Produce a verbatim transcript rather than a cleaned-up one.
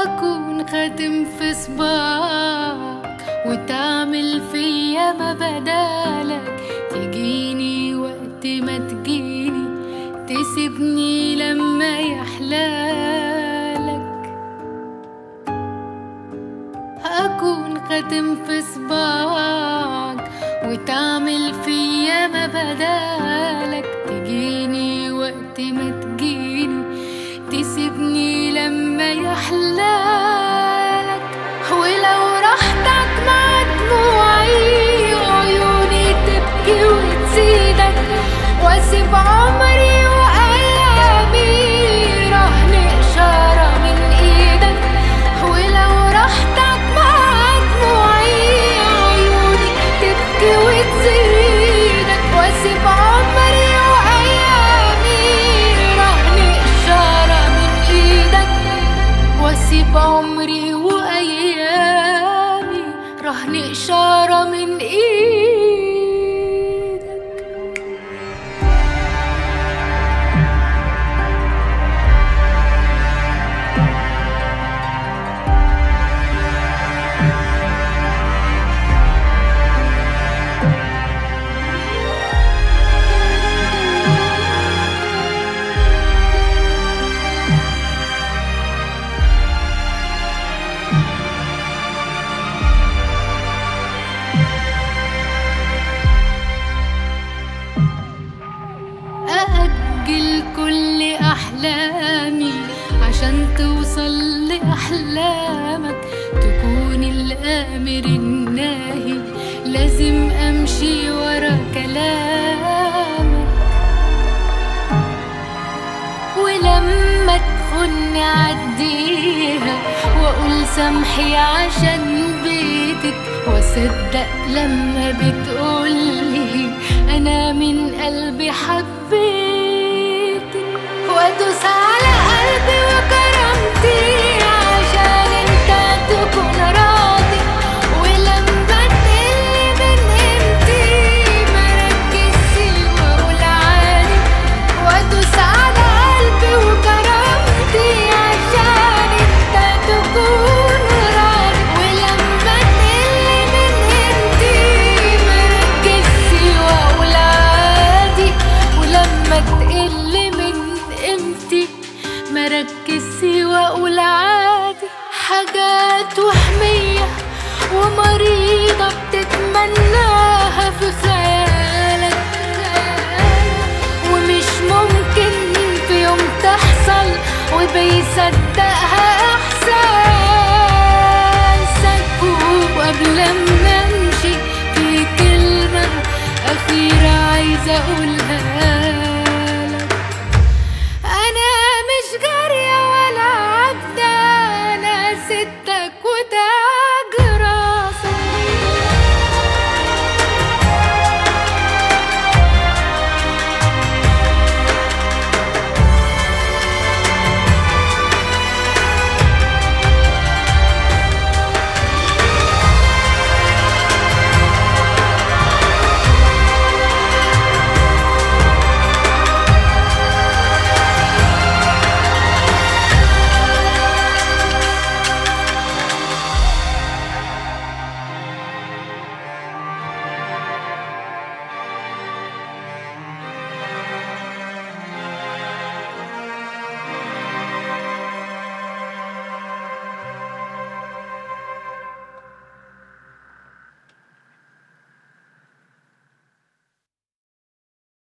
أكون خاتم في صباعك وتعمل فيا ما بدالك، تجيني وقت ما تجيني، تسيبني لما يحلالك. أكون خاتم في صباعك وتعمل فيا ما بدالك، تجيني وقت ما تجيني، تسيبني لما يحلالك. ولو راحتك مع دموعي وعيوني تبكي وتزيدك، واسيب عمري وايامي رهن اشاره من ايدك. ولو راحتك مع دموعي وعيوني تبكي وتزيدك، واسيب عمري وايامي رهن اشاره من ايدك. واسيب عمري وايامي رهن اشاره من ايدك. أأجل كل أحلامي عشان توصل لأحلامك، تكون الآمر الناهي، لازم أمشي ورا كلامك. ولما تخوني عديها وأقول سامحي عشان بيتك، وأصدق لما بتقولي أنا من قلبي حبيتك. وأدوس على قلبي وكرامتي عشان انت تكون راضي. ولما تقلي من قيمتي مركزش وأقول عادي. وأدوس على قلبي وكرامتي عشان انت تكون راضي. ولما تقلي من قيمتي مركزش وأقول عادي. ولما تقل من قيمتي مركزش وأقول عادي. حاجات وهمية ومريضة بتتمناها في خيالك، ومش ممكن في يوم تحصل وبيصدقها إحساسك. وقبل ما أمشي في كلمة أخيرة عايزة أقول